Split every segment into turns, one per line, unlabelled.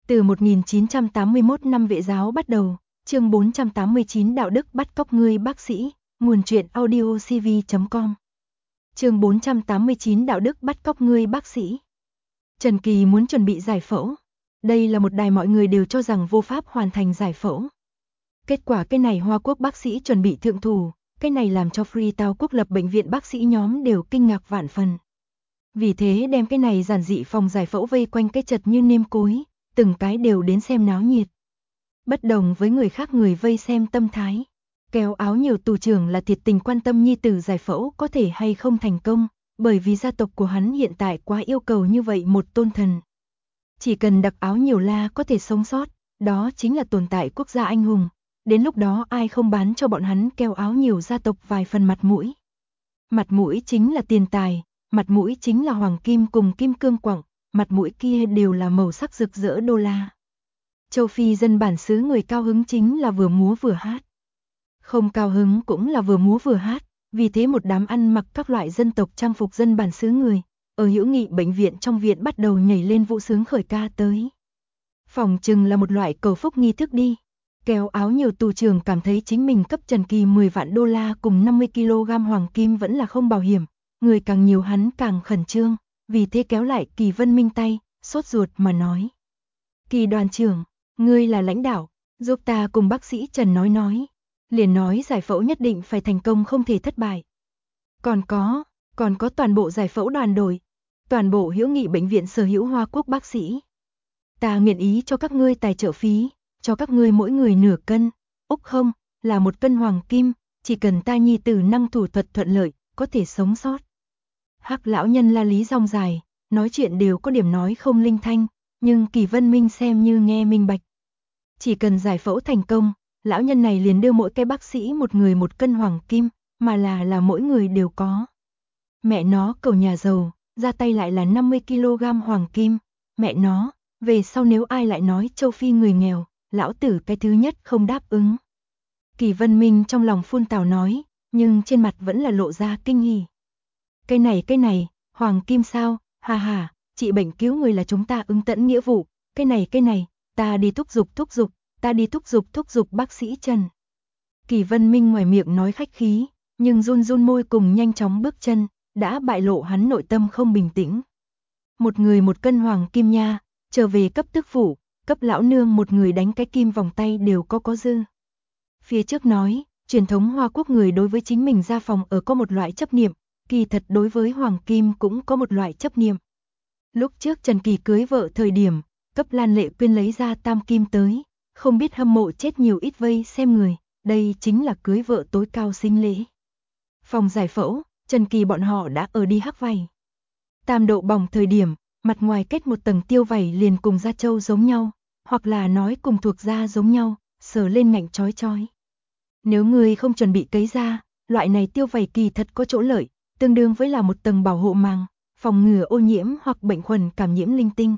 Từ 1981 năm vệ giáo bắt đầu, chương 489 đạo đức bắt cóc ngươi bác sĩ, nguồn truyện audio cv.com. Chương 489 đạo đức bắt cóc ngươi bác sĩ. Trần Kỳ muốn chuẩn bị giải phẫu. Đây là một đài mọi người đều cho rằng vô pháp hoàn thành giải phẫu. Kết quả cái này Hoa Quốc bác sĩ chuẩn bị thượng thủ, cái này làm cho Freetown quốc lập bệnh viện bác sĩ nhóm đều kinh ngạc vạn phần. Vì thế đem cái này giản dị phòng giải phẫu vây quanh cái chật như nêm cối, từng cái đều đến xem náo nhiệt. Bất đồng với người khác người vây xem tâm thái, kéo áo nhiều tù trưởng là thiệt tình quan tâm nhi tử giải phẫu có thể hay không thành công, bởi vì gia tộc của hắn hiện tại quá yêu cầu như vậy một tôn thần. Chỉ cần đặc áo nhiều la có thể sống sót, đó chính là tồn tại quốc gia anh hùng, đến lúc đó ai không bán cho bọn hắn kéo áo nhiều gia tộc vài phần mặt mũi. Mặt mũi chính là tiền tài, mặt mũi chính là hoàng kim cùng kim cương quặng, mặt mũi kia đều là màu sắc rực rỡ đô la. Châu Phi dân bản xứ người cao hứng chính là vừa múa vừa hát. Không cao hứng cũng là vừa múa vừa hát, vì thế một đám ăn mặc các loại dân tộc trang phục dân bản xứ người, ở hữu nghị bệnh viện trong viện bắt đầu nhảy lên vũ sướng khởi ca tới. Phòng chừng là một loại cầu phúc nghi thức đi. Kéo áo nhiều tù trưởng cảm thấy chính mình cấp Trần Kỳ 10 vạn đô la cùng 50 kg hoàng kim vẫn là không bảo hiểm, người càng nhiều hắn càng khẩn trương, vì thế kéo lại Kỳ Vân Minh tay, sốt ruột mà nói. Kỳ đoàn trưởng, ngươi là lãnh đạo, giúp ta cùng bác sĩ Trần nói. Liền nói giải phẫu nhất định phải thành công không thể thất bại. Còn có toàn bộ giải phẫu đoàn đội, toàn bộ hữu nghị bệnh viện sở hữu Hoa Quốc bác sĩ. Ta nguyện ý cho các ngươi tài trợ phí, cho các ngươi mỗi người nửa cân, úc không, là 1 cân hoàng kim, chỉ cần ta nhi tử năng thủ thuật thuận lợi, có thể sống sót. Hắc lão nhân la lý rong dài, nói chuyện đều có điểm nói không linh thanh, nhưng Kỳ Vân Minh xem như nghe minh bạch. Chỉ cần giải phẫu thành công, lão nhân này liền đưa mỗi cái bác sĩ một người 1 cân hoàng kim, mà là mỗi người đều có. Mẹ nó cầu nhà giàu, ra tay lại là 50 kg hoàng kim, mẹ nó, về sau nếu ai lại nói Châu Phi người nghèo, lão tử cái thứ nhất không đáp ứng. Kỳ Vân Minh trong lòng phun tào nói, nhưng trên mặt vẫn là lộ ra kinh hỉ. Cái này, hoàng kim sao, ha ha, trị bệnh cứu người là chúng ta ứng tận nghĩa vụ, cái này, ta đi thúc giục, ta đi thúc giục bác sĩ Trần. Kỳ Vân Minh ngoài miệng nói khách khí, nhưng run môi cùng nhanh chóng bước chân, đã bại lộ hắn nội tâm không bình tĩnh. Một người 1 cân hoàng kim nha, trở về cấp tước phủ, cấp lão nương một người đánh cái kim vòng tay đều có dư. Phía trước nói, truyền thống Hoa Quốc người đối với chính mình gia phòng ở có một loại chấp niệm, kỳ thật đối với hoàng kim cũng có một loại chấp niệm. Lúc trước Trần Kỳ cưới vợ thời điểm, cấp Lan Lệ Quyên lấy ra tam kim tới, không biết hâm mộ chết nhiều ít vây xem người, đây chính là cưới vợ tối cao sinh lễ. Phòng giải phẫu, Trần Kỳ bọn họ đã ở đi hắc vảy. Tam độ bỏng thời điểm, mặt ngoài kết một tầng tiêu vảy liền cùng da trâu giống nhau, hoặc là nói cùng thuộc da giống nhau, sờ lên ngạnh chói chói. Nếu người không chuẩn bị cấy da, loại này tiêu vảy kỳ thật có chỗ lợi, tương đương với là một tầng bảo hộ màng, phòng ngừa ô nhiễm hoặc bệnh khuẩn cảm nhiễm linh tinh.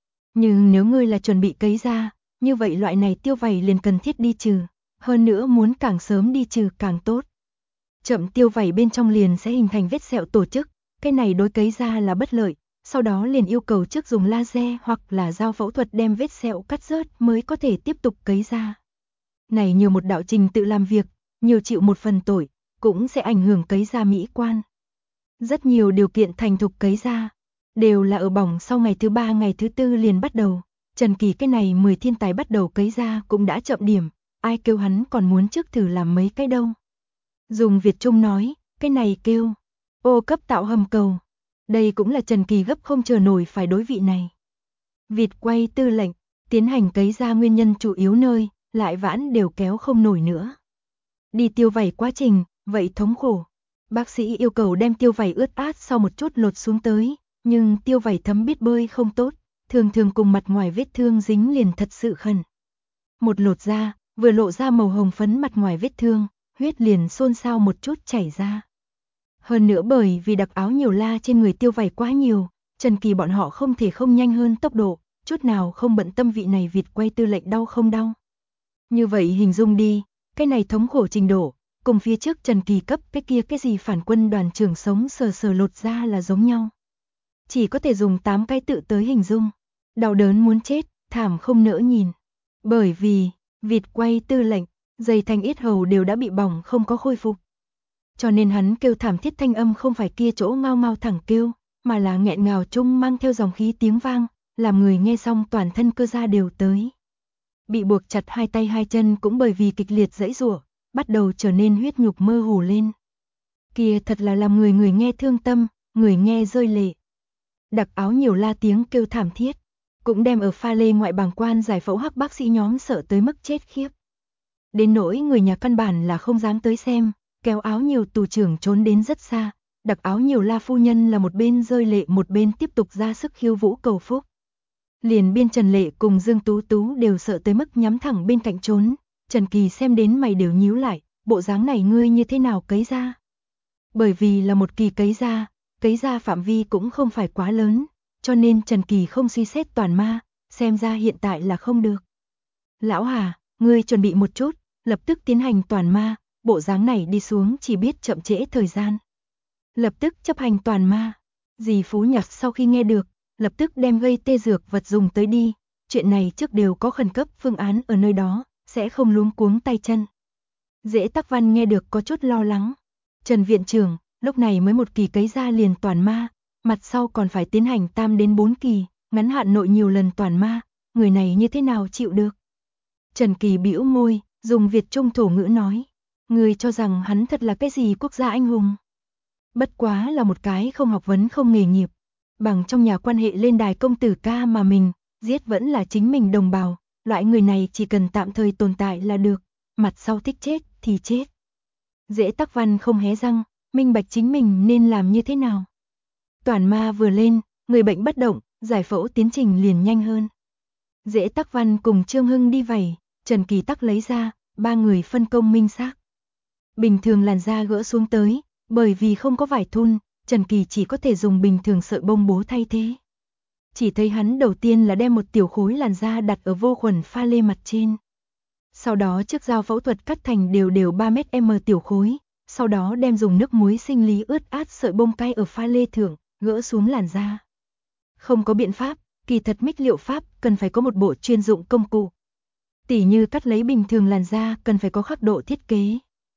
Nhưng nếu ngươi là chuẩn bị cấy da, như vậy loại này tiêu vảy liền cần thiết đi trừ, hơn nữa muốn càng sớm đi trừ càng tốt. Chậm tiêu vảy bên trong liền sẽ hình thành vết sẹo tổ chức, cái này đối cấy da là bất lợi, sau đó liền yêu cầu trước dùng laser hoặc là dao phẫu thuật đem vết sẹo cắt rớt mới có thể tiếp tục cấy da. Này nhiều một đạo trình tự làm việc, nhiều chịu một phần tội, cũng sẽ ảnh hưởng cấy da mỹ quan. Rất nhiều điều kiện thành thục cấy da, đều là ở bỏng sau ngày thứ 3 ngày thứ 4 liền bắt đầu. Trần Kỳ cái này 10 thiên tài bắt đầu cấy da cũng đã chậm điểm, ai kêu hắn còn muốn trước thử làm mấy cái đâu. Dùng Việt Trung nói, cái này kêu ô cấp tạo hầm cầu. Đây cũng là Trần Kỳ gấp không chờ nổi phải đối vị này. Vịt quay tư lệnh, tiến hành cấy da nguyên nhân chủ yếu nơi, lại vãn đều kéo không nổi nữa. Đi tiêu vảy quá trình, vậy thống khổ. Bác sĩ yêu cầu đem tiêu vảy ướt át sau một chút lột xuống tới, nhưng tiêu vảy thấm biết bơi không tốt, thường cùng mặt ngoài vết thương dính liền thật sự khẩn. Một lột ra, vừa lộ ra màu hồng phấn mặt ngoài vết thương, huyết liền xôn xao một chút chảy ra. Hơn nữa bởi vì đặc áo nhiều la trên người tiêu vảy quá nhiều, Trần Kỳ bọn họ không thể không nhanh hơn tốc độ, chút nào không bận tâm vị này vịt quay tư lệnh đau không đau. Như vậy hình dung đi, cái này thống khổ trình độ, cùng phía trước Trần Kỳ cấp cái kia cái gì phản quân đoàn trưởng sống sờ lột ra là giống nhau. Chỉ có thể dùng 8 cái tự tới hình dung. Đau đớn muốn chết, thảm không nỡ nhìn. Bởi vì, vịt quay tư lệnh, dây thanh yết hầu đều đã bị bỏng không có khôi phục. Cho nên hắn kêu thảm thiết thanh âm không phải kia chỗ ngao ngao thẳng kêu, mà là nghẹn ngào chung mang theo dòng khí tiếng vang, làm người nghe xong toàn thân cơ da đều tới. Bị buộc chặt hai tay hai chân cũng bởi vì kịch liệt giãy giụa, bắt đầu trở nên huyết nhục mơ hồ lên. Kia thật là làm người nghe thương tâm, người nghe rơi lệ. Đặc áo nhiều la tiếng kêu thảm thiết, cũng đem ở pha lê ngoại bàng quan giải phẫu hắc bác sĩ nhóm sợ tới mức chết khiếp. Đến nỗi người nhà căn bản là không dám tới xem, kéo áo nhiều tù trưởng trốn đến rất xa, đặc áo nhiều la phu nhân là một bên rơi lệ một bên tiếp tục ra sức khiêu vũ cầu phúc. Liền biên Trần Lệ cùng Dương Tú Tú đều sợ tới mức nhắm thẳng bên cạnh trốn, Trần Kỳ xem đến mày đều nhíu lại, bộ dáng này ngươi như thế nào cấy ra? Bởi vì là một kỳ cấy ra phạm vi cũng không phải quá lớn, cho nên Trần Kỳ không suy xét toàn ma, xem ra hiện tại là không được. Lão Hà, ngươi chuẩn bị một chút, lập tức tiến hành toàn ma, bộ dáng này đi xuống chỉ biết chậm trễ thời gian. Lập tức chấp hành toàn ma. Dì Phú Nhạc sau khi nghe được, lập tức đem gây tê dược vật dùng tới đi, chuyện này trước đều có khẩn cấp phương án ở nơi đó, sẽ không luống cuống tay chân. Dễ Tắc Văn nghe được có chút lo lắng. Trần viện trưởng, lúc này mới một kỳ cấy ra liền toàn ma, mặt sau còn phải tiến hành tam đến 4 kỳ, ngắn hạn nội nhiều lần toàn ma, người này như thế nào chịu được? Trần Kỳ bĩu môi, dùng Việt Trung thổ ngữ nói, người cho rằng hắn thật là cái gì quốc gia anh hùng? Bất quá là một cái không học vấn không nghề nghiệp, bằng trong nhà quan hệ lên đài công tử ca mà mình, giết vẫn là chính mình đồng bào, loại người này chỉ cần tạm thời tồn tại là được, mặt sau thích chết thì chết. Dễ Tắc Văn không hé răng, minh bạch chính mình nên làm như thế nào. Toàn ma vừa lên, người bệnh bất động, giải phẫu tiến trình liền nhanh hơn. Dễ Tắc Văn cùng Trương Hưng đi vẩy, Trần Kỳ Tắc lấy ra, ba người phân công minh xác. Bình thường làn da gỡ xuống tới, bởi vì không có vải thun, Trần Kỳ chỉ có thể dùng bình thường sợi bông bố thay thế. Chỉ thấy hắn đầu tiên là đem một tiểu khối làn da đặt ở vô khuẩn pha lê mặt trên. Sau đó trước dao phẫu thuật cắt thành đều 3m tiểu khối, sau đó đem dùng nước muối sinh lý ướt át sợi bông cay ở pha lê thượng, gỡ xuống làn da. Không có biện pháp, kỳ thật mích liệu pháp cần phải có một bộ chuyên dụng công cụ. Tỉ như cắt lấy bình thường làn da cần phải có khắc độ thiết kế.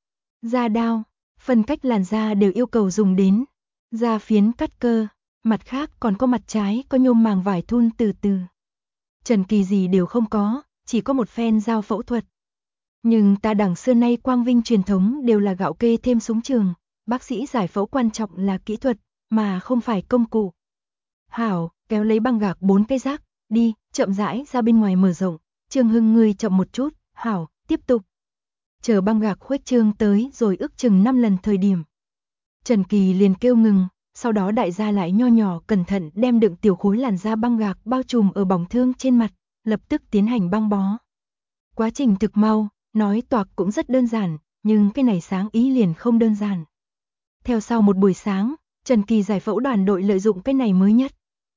Da đao, phân cách làn da đều yêu cầu dùng đến. Da phiến cắt cơ, mặt khác còn có mặt trái có nhôm màng vải thun từ từ. Trần Kỳ gì đều không có, chỉ có một phen dao phẫu thuật. Nhưng ta đằng xưa nay quang vinh truyền thống đều là gạo kê thêm súng trường, bác sĩ giải phẫu quan trọng là kỹ thuật, mà không phải công cụ. Hảo, kéo lấy băng gạc 4 cái rác, đi, chậm rãi ra bên ngoài mở rộng, Trương Hưng ngươi chậm một chút, hảo, tiếp tục. Chờ băng gạc khuếch trương tới rồi ước chừng 5 lần thời điểm. Trần Kỳ liền kêu ngừng, sau đó đại gia lại nho nhỏ cẩn thận đem đựng tiểu khối làn da băng gạc bao trùm ở bỏng thương trên mặt, lập tức tiến hành băng bó. Quá trình thực mau, nói toạc cũng rất đơn giản, nhưng cái này sáng ý liền không đơn giản. Theo sau một buổi sáng, Trần Kỳ giải phẫu đoàn đội lợi dụng cái này mới nhất.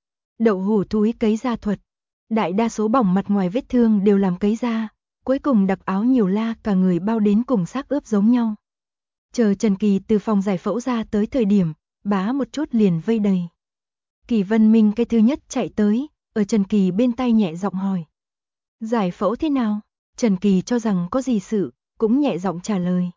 Đậu hủ thúi cấy da thuật. Đại đa số bỏng mặt ngoài vết thương đều làm cấy da, cuối cùng đặc áo nhiều la cả người bao đến cùng xác ướp giống nhau. Chờ Trần Kỳ từ phòng giải phẫu ra tới thời điểm, bá một chút liền vây đầy. Kỳ Vân Minh cái thứ nhất chạy tới, ở Trần Kỳ bên tai nhẹ giọng hỏi. Giải phẫu thế nào? Trần Kỳ cho rằng có gì sự, cũng nhẹ giọng trả lời.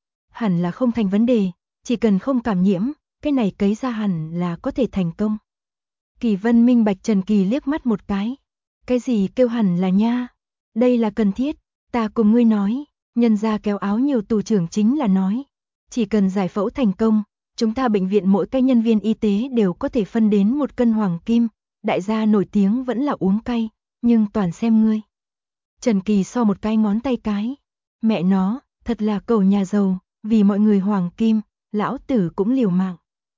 Hẳn là không thành vấn đề, chỉ cần không cảm nhiễm, cái này cấy ra hẳn là có thể thành công. Kỳ Vân Minh bạch Trần Kỳ liếc mắt một cái. Cái gì kêu hẳn là nha? Đây là cần thiết, ta cùng ngươi nói, nhân ra kéo áo nhiều tù trưởng chính là nói. Chỉ cần giải phẫu thành công, chúng ta bệnh viện mỗi cái nhân viên y tế đều có thể phân đến 1 cân hoàng kim, đại gia nổi tiếng vẫn là uống cay, nhưng toàn xem ngươi. Trần Kỳ so một cái ngón tay cái. Mẹ nó, thật là cầu nhà giàu, vì mọi người hoàng kim, lão tử cũng liều mạng.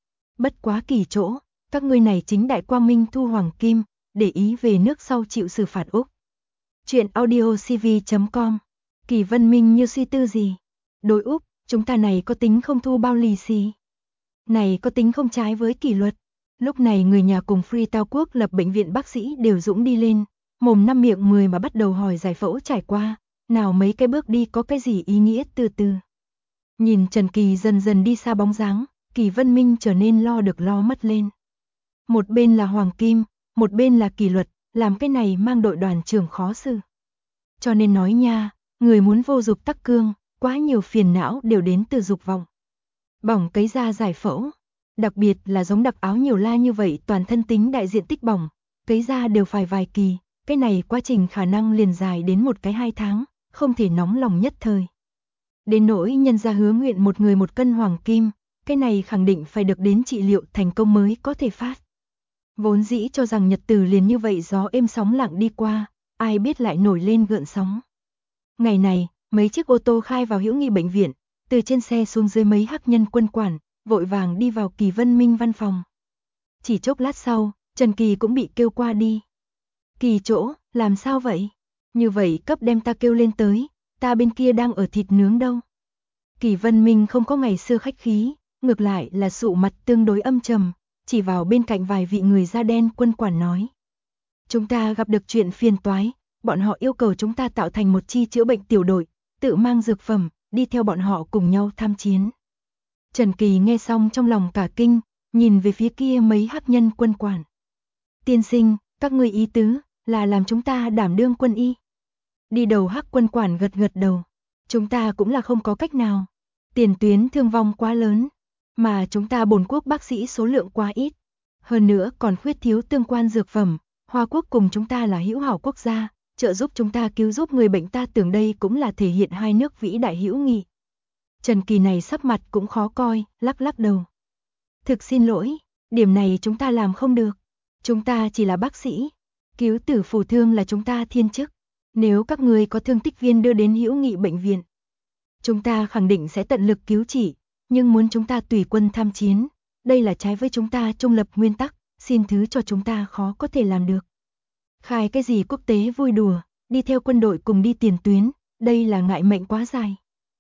Bất quá kỳ chỗ, các ngươi này chính đại quang minh thu hoàng kim, để ý về nước sau chịu xử phạt Úc. Chuyện audiocv.com. Kỳ Vân Minh như suy tư gì? Đối Úc, chúng ta này có tính không thu bao lì xì? Này có tính không trái với kỷ luật? Lúc này người nhà cùng Free Tao Quốc lập bệnh viện bác sĩ đều dũng đi lên, mồm năm miệng 10 mà bắt đầu hỏi giải phẫu trải qua, nào mấy cái bước đi có cái gì ý nghĩa từ từ. Nhìn Trần Kỳ dần dần đi xa bóng dáng, Kỳ Vân Minh trở nên lo được lo mất lên. Một bên là hoàng kim, một bên là kỷ luật, làm cái này mang đội đoàn trưởng khó xử. Cho nên nói nha, người muốn vô dục tắc cương, quá nhiều phiền não đều đến từ dục vọng. Bỏng cấy da giải phẫu, đặc biệt là giống đặc áo nhiều la như vậy toàn thân tính đại diện tích bỏng, cấy da đều phải vài kỳ, cái này quá trình khả năng liền dài đến 1-2 tháng, không thể nóng lòng nhất thời. Đến nỗi nhân gia hứa nguyện một người 1 cân hoàng kim, cái này khẳng định phải được đến trị liệu thành công mới có thể phát. Vốn dĩ cho rằng nhật tử liền như vậy gió êm sóng lặng đi qua, ai biết lại nổi lên gợn sóng. Ngày này, mấy chiếc ô tô khai vào Hữu Nghị bệnh viện, từ trên xe xuống dưới mấy hắc nhân quân quản, vội vàng đi vào Kỳ Vân Minh văn phòng. Chỉ chốc lát sau, Trần Kỳ cũng bị kêu qua đi. Kỳ chỗ, làm sao vậy? Như vậy cấp đem ta kêu lên tới, ta bên kia đang ở thịt nướng đâu. Kỳ Vân Minh không có ngày xưa khách khí, ngược lại là sụ mặt tương đối âm trầm, chỉ vào bên cạnh vài vị người da đen quân quản nói. Chúng ta gặp được chuyện phiền toái, bọn họ yêu cầu chúng ta tạo thành một chi chữa bệnh tiểu đội, tự mang dược phẩm, đi theo bọn họ cùng nhau tham chiến. Trần Kỳ nghe xong trong lòng cả kinh, nhìn về phía kia mấy hắc nhân quân quản. Tiên sinh, các ngươi ý tứ là làm chúng ta đảm đương quân y. Đi đầu hắc quân quản gật gật đầu. Chúng ta cũng là không có cách nào. Tiền tuyến thương vong quá lớn, mà chúng ta bổn quốc bác sĩ số lượng quá ít. Hơn nữa còn khuyết thiếu tương quan dược phẩm, Hoa Quốc cùng chúng ta là hữu hảo quốc gia, trợ giúp chúng ta cứu giúp người bệnh, ta tưởng đây cũng là thể hiện hai nước vĩ đại hữu nghị. Trần Kỳ này sắc mặt cũng khó coi, lắc lắc đầu. Thực xin lỗi, điểm này chúng ta làm không được. Chúng ta chỉ là bác sĩ, cứu tử phù thương là chúng ta thiên chức. Nếu các người có thương tích viên đưa đến Hữu Nghị bệnh viện, chúng ta khẳng định sẽ tận lực cứu trị, nhưng muốn chúng ta tùy quân tham chiến, đây là trái với chúng ta trung lập nguyên tắc, xin thứ cho chúng ta khó có thể làm được. Khai cái gì quốc tế vui đùa, đi theo quân đội cùng đi tiền tuyến, đây là ngại mệnh quá dài.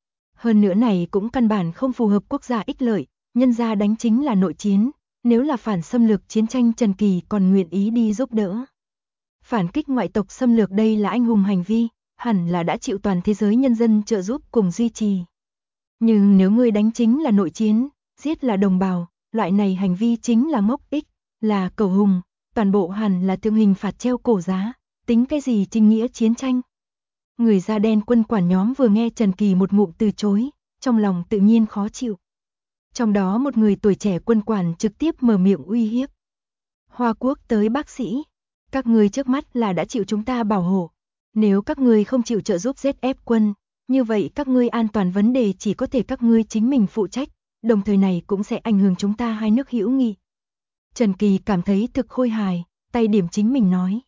Hơn nữa này cũng căn bản không phù hợp quốc gia ích lợi, nhân gia đánh chính là nội chiến, nếu là phản xâm lược chiến tranh Trần Kỳ còn nguyện ý đi giúp đỡ. Phản kích ngoại tộc xâm lược đây là anh hùng hành vi, hẳn là đã chịu toàn thế giới nhân dân trợ giúp cùng duy trì. Nhưng nếu người đánh chính là nội chiến, giết là đồng bào, loại này hành vi chính là ngốc ích, là cầu hùng, toàn bộ hẳn là thương hình phạt treo cổ giá, tính cái gì chính nghĩa chiến tranh. Người da đen quân quản nhóm vừa nghe Trần Kỳ một ngụm từ chối, trong lòng tự nhiên khó chịu. Trong đó một người tuổi trẻ quân quản trực tiếp mở miệng uy hiếp. Hoa Quốc tới bác sĩ, các người trước mắt là đã chịu chúng ta bảo hộ. Nếu các ngươi không chịu trợ giúp ZF quân, như vậy các ngươi an toàn vấn đề chỉ có thể các ngươi chính mình phụ trách, đồng thời này cũng sẽ ảnh hưởng chúng ta hai nước hữu nghị. Trần Kỳ cảm thấy thực khôi hài, tay điểm chính mình nói.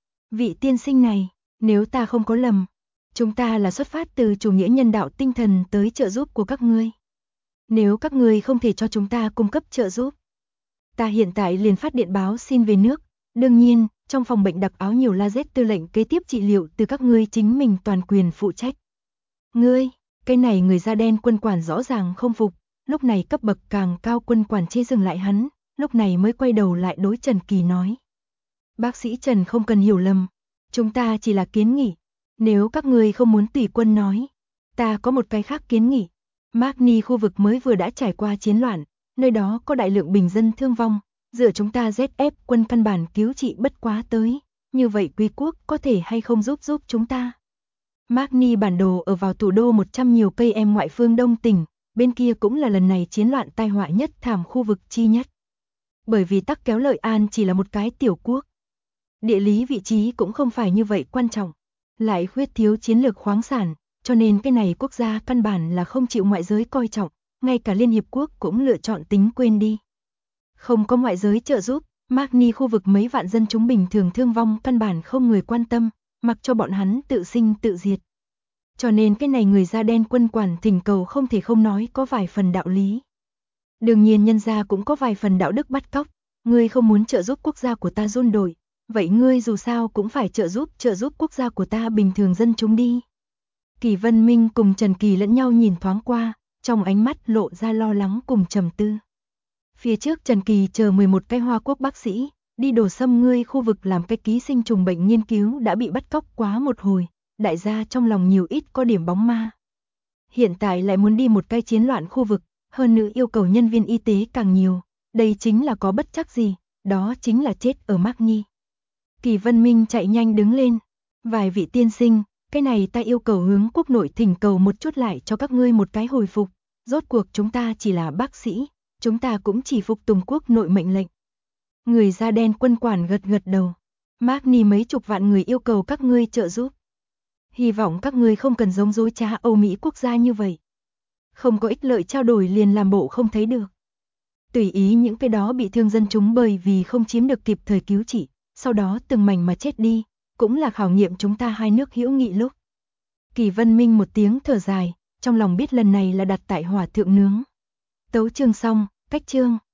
Vị tiên sinh này, nếu ta không có lầm, chúng ta là xuất phát từ chủ nghĩa nhân đạo tinh thần tới trợ giúp của các ngươi. Nếu các ngươi không thể cho chúng ta cung cấp trợ giúp, ta hiện tại liền phát điện báo xin về nước. Đương nhiên, trong phòng bệnh đặc áo nhiều laser tư lệnh kế tiếp trị liệu từ các ngươi chính mình toàn quyền phụ trách. Ngươi, cái này người da đen quân quản rõ ràng không phục, lúc này cấp bậc càng cao quân quản chê dừng lại hắn, lúc này mới quay đầu lại đối Trần Kỳ nói. Bác sĩ Trần không cần hiểu lầm, chúng ta chỉ là kiến nghị, nếu các ngươi không muốn tùy quân nói, ta có một cái khác kiến nghị. Magni khu vực mới vừa đã trải qua chiến loạn, nơi đó có đại lượng bình dân thương vong. Dựa chúng ta ZF quân căn bản cứu trị bất quá tới, như vậy quý quốc có thể hay không giúp chúng ta. Magni bản đồ ở vào thủ đô 100 nhiều cây em ngoại phương Đông tỉnh, bên kia cũng là lần này chiến loạn tai họa nhất thảm khu vực chi nhất. Bởi vì Tắc Kéo Lợi An chỉ là một cái tiểu quốc. Địa lý vị trí cũng không phải như vậy quan trọng, lại khuyết thiếu chiến lược khoáng sản, cho nên cái này quốc gia căn bản là không chịu ngoại giới coi trọng, ngay cả Liên Hiệp Quốc cũng lựa chọn tính quên đi. Không có ngoại giới trợ giúp, Magni khu vực mấy vạn dân chúng bình thường thương vong căn bản không người quan tâm, mặc cho bọn hắn tự sinh tự diệt. Cho nên cái này người da đen quân quản thỉnh cầu không thể không nói có vài phần đạo lý. Đương nhiên nhân gia cũng có vài phần đạo đức bắt cóc, ngươi không muốn trợ giúp quốc gia của ta run đổi, vậy ngươi dù sao cũng phải trợ giúp quốc gia của ta bình thường dân chúng đi. Kỳ Vân Minh cùng Trần Kỳ lẫn nhau nhìn thoáng qua, trong ánh mắt lộ ra lo lắng cùng trầm tư. Phía trước Trần Kỳ chờ 11 cái Hoa Quốc bác sĩ, đi đổ xâm ngươi khu vực làm cái ký sinh trùng bệnh nghiên cứu đã bị bắt cóc quá một hồi, đại gia trong lòng nhiều ít có điểm bóng ma. Hiện tại lại muốn đi một cái chiến loạn khu vực, hơn nữa yêu cầu nhân viên y tế càng nhiều, đây chính là có bất chắc gì, đó chính là chết ở Magni. Kỳ Vân Minh chạy nhanh đứng lên. Vài vị tiên sinh, cái này ta yêu cầu hướng quốc nội thỉnh cầu một chút lại cho các ngươi một cái hồi phục. Rốt cuộc chúng ta chỉ là bác sĩ, chúng ta cũng chỉ phục tùng quốc nội mệnh lệnh. Người da đen quân quản gật gật đầu. Magni mấy chục vạn người yêu cầu các ngươi trợ giúp. Hy vọng các ngươi không cần giống dối trá Âu Mỹ quốc gia như vậy. Không có ích lợi trao đổi liền làm bộ không thấy được. Tùy ý những cái đó bị thương dân chúng bởi vì không chiếm được kịp thời cứu trị, sau đó từng mảnh mà chết đi, cũng là khảo nghiệm chúng ta hai nước hữu nghị lúc. Kỳ Vân Minh một tiếng thở dài, trong lòng biết lần này là đặt tại hỏa thượng nướng. Tấu chương xong, cách chương.